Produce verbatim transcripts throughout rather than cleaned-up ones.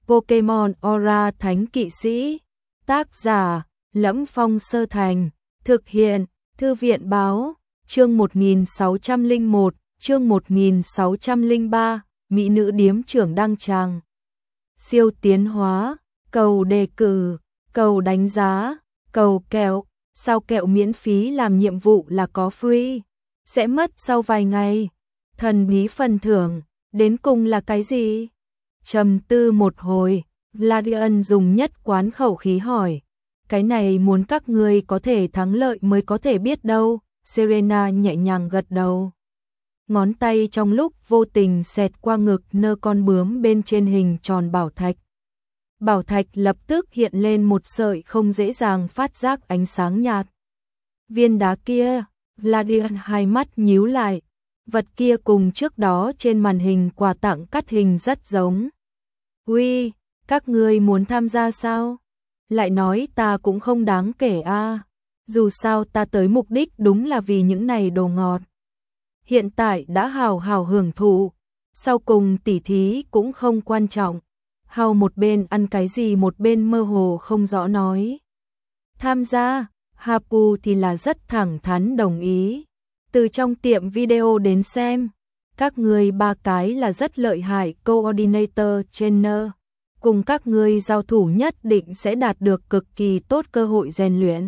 Pokemon Aura Thánh Kỵ Sĩ. Tác giả: Lẫm Phong Sơ Thành. Thực hiện: Thư viện Báo. Chương một nghìn sáu trăm lẻ một, chương một nghìn sáu trăm lẻ ba, Mỹ nữ điếm trưởng đăng tràng. Siêu tiến hóa, cầu đề cử, cầu đánh giá, cầu kẹo, sao kẹo miễn phí làm nhiệm vụ là có free, sẽ mất sau vài ngày. Thần bí phần thưởng, đến cùng là cái gì? Trầm tư một hồi, Gladian dùng nhất quán khẩu khí hỏi. Cái này muốn các ngươi có thể thắng lợi mới có thể biết đâu. Serena nhẹ nhàng gật đầu. Ngón tay trong lúc vô tình xẹt qua ngực nơ con bướm bên trên hình tròn bảo thạch. Bảo thạch lập tức hiện lên một sợi không dễ dàng phát giác ánh sáng nhạt. Viên đá kia, Gladian hai mắt nhíu lại. Vật kia cùng trước đó trên màn hình quà tặng cắt hình rất giống. Uy, các ngươi muốn tham gia sao? Lại nói ta cũng không đáng kể a. À. Dù sao ta tới mục đích đúng là vì những này đồ ngọt. Hiện tại đã hào hào hưởng thụ, sau cùng tỉ thí cũng không quan trọng. Hào một bên ăn cái gì một bên mơ hồ không rõ nói. Tham gia, Hapu thì là rất thẳng thắn đồng ý. Từ trong tiệm video đến xem, các người ba cái là rất lợi hại coordinator trainer. Cùng các người giao thủ nhất định sẽ đạt được cực kỳ tốt cơ hội rèn luyện.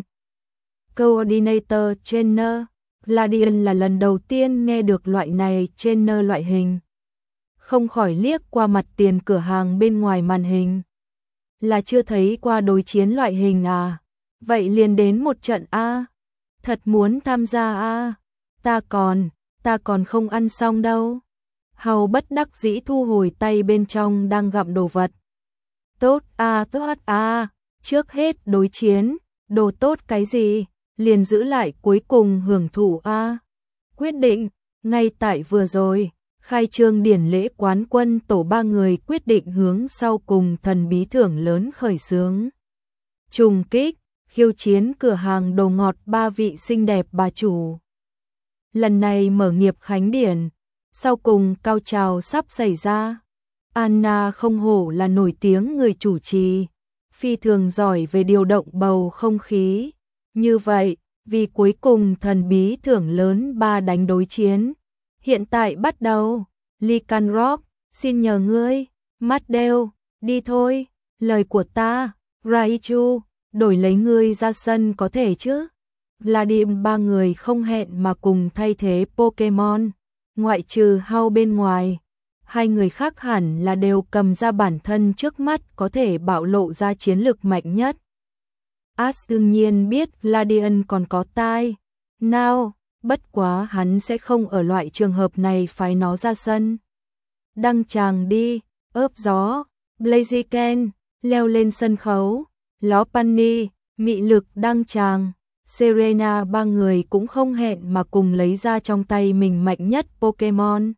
Coordinator trainer, Gladian là lần đầu tiên nghe được loại này trainer loại hình. Không khỏi liếc qua mặt tiền cửa hàng bên ngoài màn hình. Là chưa thấy qua đối chiến loại hình à? Vậy liền đến một trận a. Thật muốn tham gia a. Ta còn, ta còn không ăn xong đâu. Hầu bất đắc dĩ thu hồi tay bên trong đang gặm đồ vật. Tốt a, tốt a, trước hết đối chiến, đồ tốt cái gì? Liền giữ lại cuối cùng hưởng thụ a. Quyết định, ngay tại vừa rồi, khai trương điển lễ quán quân tổ ba người quyết định hướng sau cùng thần bí thưởng lớn khởi xướng. Trùng kích, khiêu chiến cửa hàng đồ ngọt ba vị xinh đẹp bà chủ. Lần này mở nghiệp khánh điển, sau cùng cao trào sắp xảy ra. Anna không hổ là nổi tiếng người chủ trì, phi thường giỏi về điều động bầu không khí. Như vậy, vì cuối cùng thần bí thưởng lớn ba đánh đối chiến. Hiện tại bắt đầu, Lycanroc, xin nhờ ngươi, Matteo, đi thôi, lời của ta, Raichu, đổi lấy ngươi ra sân có thể chứ? Vladim ba người không hẹn mà cùng thay thế Pokemon, ngoại trừ Hao bên ngoài. Hai người khác hẳn là đều cầm ra bản thân trước mắt có thể bạo lộ ra chiến lực mạnh nhất. Ash đương nhiên biết Gladian còn có tai. Nào, bất quá hắn sẽ không ở loại trường hợp này phái nó ra sân. Đăng tràng đi, ớp gió, Blaziken, leo lên sân khấu, Lopunny, mị lực đăng tràng. Serena ba người cũng không hẹn mà cùng lấy ra trong tay mình mạnh nhất Pokemon.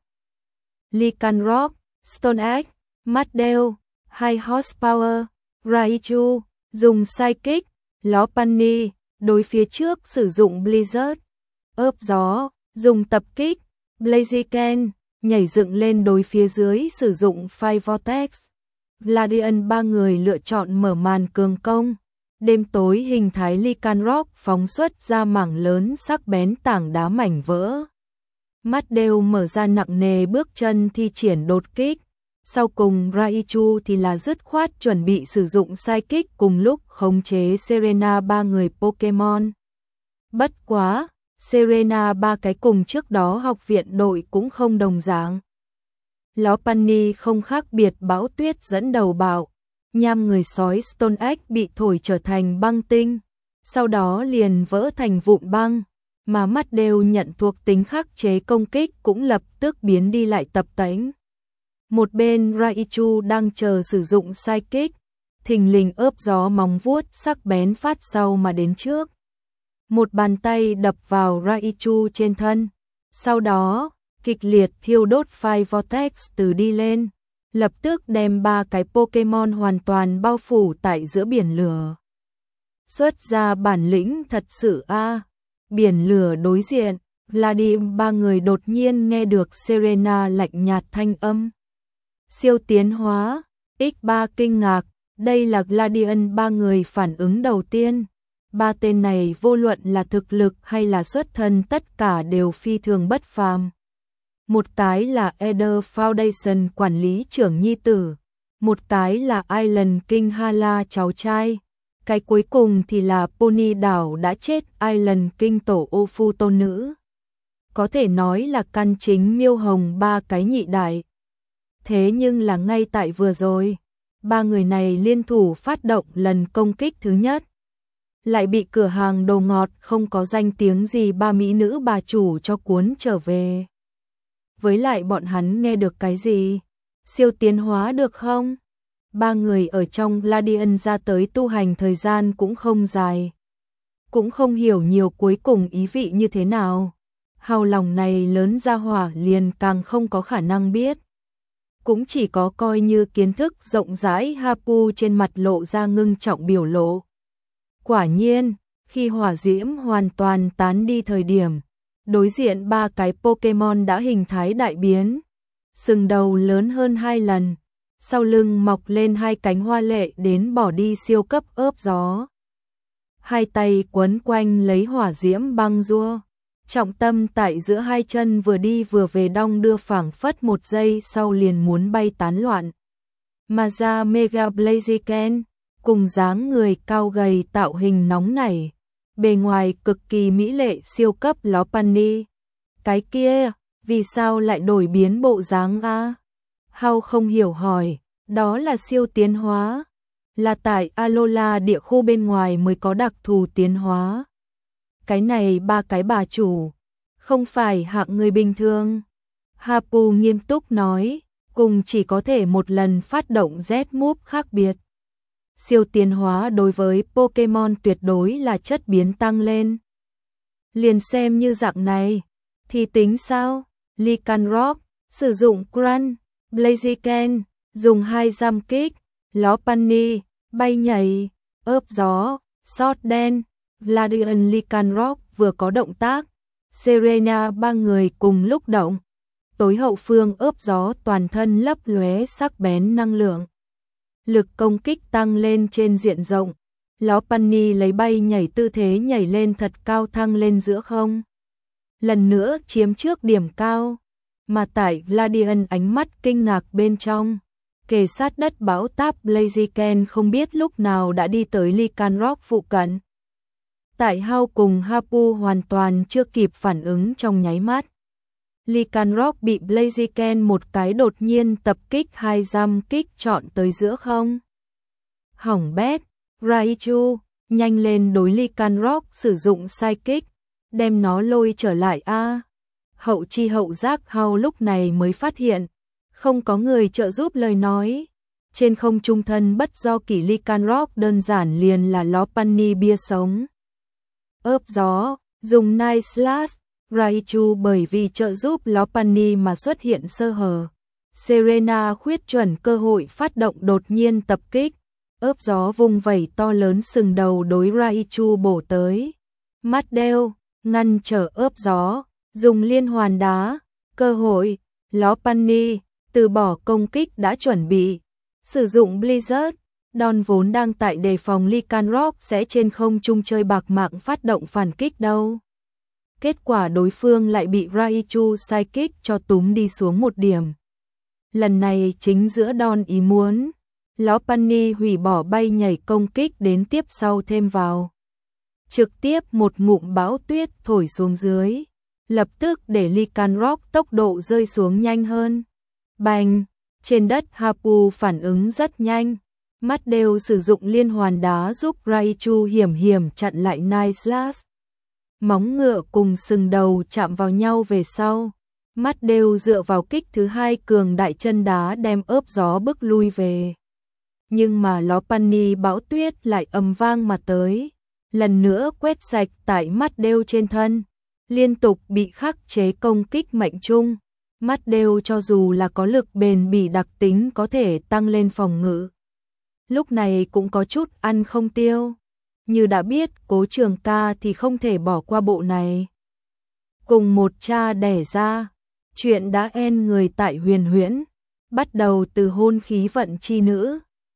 Lycanroc, Stonex, Matteo, High Horsepower, Raichu, dùng Psychic, Lopunny, đối phía trước sử dụng Blizzard, ớp gió, dùng tập kích, Blaziken, nhảy dựng lên đối phía dưới sử dụng Fire Vortex. Gladian ba người lựa chọn mở màn cường công. Đêm tối hình thái Lycanroc phóng xuất ra mảng lớn sắc bén tảng đá mảnh vỡ. Mắt đều mở ra nặng nề bước chân thi triển đột kích. Sau cùng Raichu thì là dứt khoát chuẩn bị sử dụng Psychic cùng lúc khống chế Serena ba người Pokemon. Bất quá, Serena ba cái cùng trước đó học viện đội cũng không đồng dạng. Lopunny không khác biệt bão tuyết dẫn đầu bạo. Nham người sói Stonex bị thổi trở thành băng tinh, sau đó liền vỡ thành vụn băng, mà mắt đều nhận thuộc tính khắc chế công kích cũng lập tức biến đi lại tập tễnh. Một bên Raichu đang chờ sử dụng Psychic, thình lình ớp gió móng vuốt sắc bén phát sau mà đến trước. Một bàn tay đập vào Raichu trên thân, sau đó, kịch liệt thiêu đốt Fire Vortex từ đi lên. Lập tức đem ba cái Pokemon hoàn toàn bao phủ tại giữa biển lửa. Xuất ra bản lĩnh thật sự a. À. Biển lửa đối diện, Vladim ba người đột nhiên nghe được Serena lạnh nhạt thanh âm. Siêu tiến hóa, ích ba kinh ngạc, đây là Gladian ba người phản ứng đầu tiên. Ba tên này vô luận là thực lực hay là xuất thân tất cả đều phi thường bất phàm. Một cái là Eder Foundation quản lý trưởng nhi tử, một cái là Island King Hala cháu trai, cái cuối cùng thì là Pony đảo đã chết Island King tổ ô phu tôn nữ. Có thể nói là căn chính miêu hồng ba cái nhị đại. Thế nhưng là ngay tại vừa rồi, ba người này liên thủ phát động lần công kích thứ nhất. Lại bị cửa hàng đồ ngọt không có danh tiếng gì ba mỹ nữ bà chủ cho cuốn trở về. Với lại bọn hắn nghe được cái gì? Siêu tiến hóa được không? Ba người ở trong Gladian ra tới tu hành thời gian cũng không dài. Cũng không hiểu nhiều cuối cùng ý vị như thế nào. Hào lòng này lớn ra hỏa liền càng không có khả năng biết. Cũng chỉ có coi như kiến thức rộng rãi Hapu trên mặt lộ ra ngưng trọng biểu lộ. Quả nhiên, khi hỏa diễm hoàn toàn tán đi thời điểm, đối diện ba cái Pokemon đã hình thái đại biến. Sừng đầu lớn hơn hai lần, sau lưng mọc lên hai cánh hoa lệ đến bỏ đi siêu cấp ớp gió. Hai tay quấn quanh lấy hỏa diễm băng rua, trọng tâm tại giữa hai chân vừa đi vừa về đong đưa phảng phất một giây sau liền muốn bay tán loạn. Mà ra Mega Blaziken, cùng dáng người cao gầy tạo hình nóng nảy, bề ngoài cực kỳ mỹ lệ siêu cấp Lopunny. Cái kia, vì sao lại đổi biến bộ dáng a? Hao không hiểu hỏi, đó là siêu tiến hóa, là tại Alola địa khu bên ngoài mới có đặc thù tiến hóa. Cái này ba cái bà chủ, không phải hạng người bình thường. Hapu nghiêm túc nói, cùng chỉ có thể một lần phát động Z-move khác biệt. Siêu tiến hóa đối với Pokemon tuyệt đối là chất biến tăng lên. Liền xem như dạng này, thì tính sao? Lycanroc, sử dụng Crunch, Blaziken, dùng hai giam kích, Lopunny, bay nhảy, ớp gió, sót đen, Gladian Lycanroc vừa có động tác, Serena ba người cùng lúc động. Tối hậu phương ớp gió toàn thân lấp lóe sắc bén năng lượng. Lực công kích tăng lên trên diện rộng. Lopunny lấy bay nhảy tư thế nhảy lên thật cao thăng lên giữa không. Lần nữa chiếm trước điểm cao. Mà tại Gladian ánh mắt kinh ngạc bên trong. Kề sát đất bão táp Blaziken không biết lúc nào đã đi tới Lycanroc phụ cận. Tại Hao cùng Hapu hoàn toàn chưa kịp phản ứng trong nháy mắt. Lycanroc bị Blaziken một cái đột nhiên tập kích hai giam kích chọn tới giữa không. Hỏng bét, Raichu, nhanh lên đối Lycanroc sử dụng Psychic, đem nó lôi trở lại a. Hậu chi hậu giác Hao lúc này mới phát hiện, không có người trợ giúp lời nói. Trên không trung thân bất do kỷ Lycanroc đơn giản liền là Lopunny bia sống. Ớp gió, dùng Night Slash. Raichu bởi vì trợ giúp Lopunny mà xuất hiện sơ hở. Serena khuyết chuẩn cơ hội phát động đột nhiên tập kích. Ớp gió vung vẩy to lớn sừng đầu đối Raichu bổ tới. Mắt đeo, ngăn trở ớp gió, dùng liên hoàn đá. Cơ hội, Lopunny, từ bỏ công kích đã chuẩn bị. Sử dụng Blizzard, đòn vốn đang tại đề phòng Lycanroc sẽ trên không trung chơi bạc mạng phát động phản kích đâu. Kết quả đối phương lại bị Raichu Psychic cho túm đi xuống một điểm. Lần này chính giữa đòn ý muốn, Lopunny hủy bỏ bay nhảy công kích đến tiếp sau thêm vào. Trực tiếp một ngụm bão tuyết thổi xuống dưới, lập tức để Lycanroc tốc độ rơi xuống nhanh hơn. Bành, trên đất Hapu phản ứng rất nhanh, mắt đều sử dụng liên hoàn đá giúp Raichu hiểm hiểm chặn lại Night Slash. Móng ngựa cùng sừng đầu chạm vào nhau về sau, mắt đều dựa vào kích thứ hai cường đại chân đá đem ớp gió bức lui về. Nhưng mà Lopunny bão tuyết lại ầm vang mà tới, lần nữa quét sạch tại mắt đều trên thân, liên tục bị khắc chế công kích mệnh trung. Mắt đều cho dù là có lực bền bỉ đặc tính có thể tăng lên phòng ngự, lúc này cũng có chút ăn không tiêu. Như đã biết Cố Trường Ca thì không thể bỏ qua bộ này. Cùng một cha đẻ ra, chuyện đã en người tại Huyền Huyễn, bắt đầu từ hôn khí vận chi nữ.